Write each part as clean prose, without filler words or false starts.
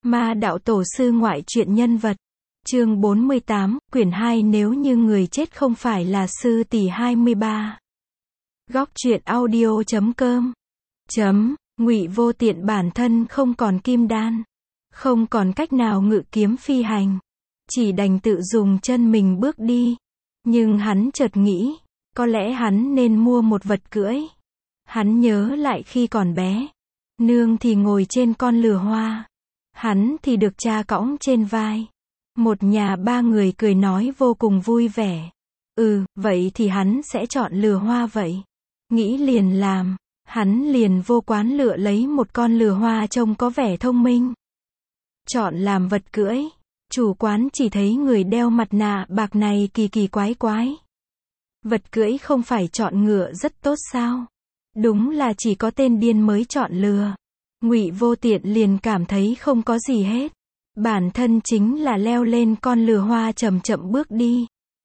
Ma đạo tổ sư ngoại truyện nhân vật. Chương 48, quyển 2 nếu như người chết không phải là sư tỷ 23. Góc truyện audio.com. Ngụy Vô Tiện bản thân không còn kim đan, không còn cách nào ngự kiếm phi hành, chỉ đành tự dùng chân mình bước đi. Nhưng hắn chợt nghĩ, có lẽ hắn nên mua một vật cưỡi. Hắn nhớ lại khi còn bé, nương thì ngồi trên con lừa hoa, hắn thì được cha cõng trên vai. Một nhà ba người cười nói vô cùng vui vẻ. Vậy thì hắn sẽ chọn lừa hoa vậy. Nghĩ liền làm, hắn liền vô quán lựa lấy một con lừa hoa trông có vẻ thông minh, chọn làm vật cưỡi. Chủ quán chỉ thấy người đeo mặt nạ bạc này kỳ kỳ quái quái. Vật cưỡi không phải chọn ngựa rất tốt sao? Đúng là chỉ có tên điên mới chọn lừa. Ngụy Vô Tiện liền cảm thấy không có gì hết. Bản thân chính là leo lên con lừa hoa chậm chậm bước đi.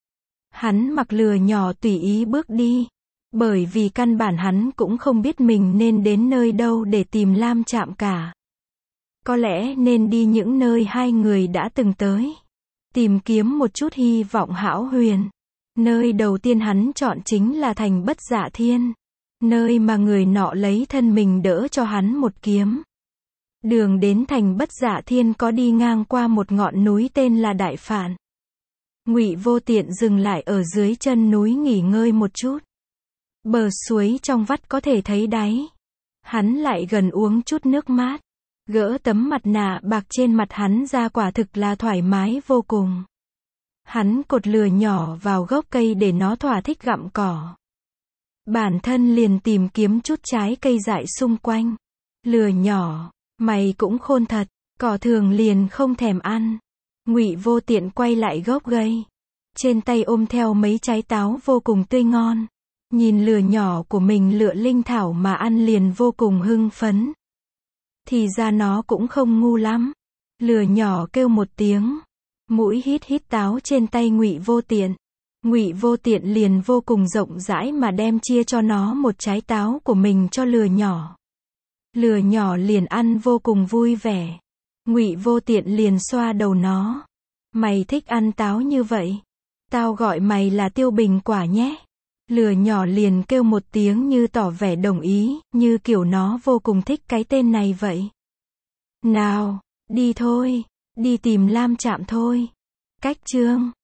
Hắn mặc lừa nhỏ tùy ý bước đi. Bởi vì căn bản hắn cũng không biết mình nên đến nơi đâu để tìm Lam Trạm cả. Có lẽ nên đi những nơi hai người đã từng tới. Tìm kiếm một chút hy vọng hão huyền. Nơi đầu tiên hắn chọn chính là thành Bất Dạ Thiên. Nơi mà người nọ lấy thân mình đỡ cho hắn một kiếm. Đường đến thành Bất Dạ Thiên có đi ngang qua một ngọn núi tên là Đại Phạn. Ngụy Vô Tiện dừng lại ở dưới chân núi nghỉ ngơi một chút. Bờ suối trong vắt có thể thấy đáy. Hắn lại gần uống chút nước mát. Gỡ tấm mặt nạ bạc trên mặt hắn ra, quả thực là thoải mái vô cùng. Hắn cột lừa nhỏ vào gốc cây để nó thỏa thích gặm cỏ. Bản thân liền tìm kiếm chút trái cây dại xung quanh. Lừa nhỏ, mày cũng khôn thật, cỏ thường liền không thèm ăn. Ngụy Vô Tiện quay lại gốc cây. Trên tay ôm theo mấy trái táo vô cùng tươi ngon. Nhìn lừa nhỏ của mình lựa linh thảo mà ăn liền vô cùng hưng phấn. Thì ra nó cũng không ngu lắm. Lừa nhỏ kêu một tiếng, mũi hít hít táo trên tay Ngụy Vô Tiện. Ngụy Vô Tiện liền vô cùng rộng rãi mà đem chia cho nó một trái táo của mình cho lừa nhỏ. Lừa nhỏ liền ăn vô cùng vui vẻ. Ngụy Vô Tiện liền xoa đầu nó. Mày thích ăn táo như vậy? Tao gọi mày là Tiêu Bình Quả nhé. Lừa nhỏ liền kêu một tiếng như tỏ vẻ đồng ý, như kiểu nó vô cùng thích cái tên này vậy. Nào, đi thôi, đi tìm Lam Trạm thôi. Cách chương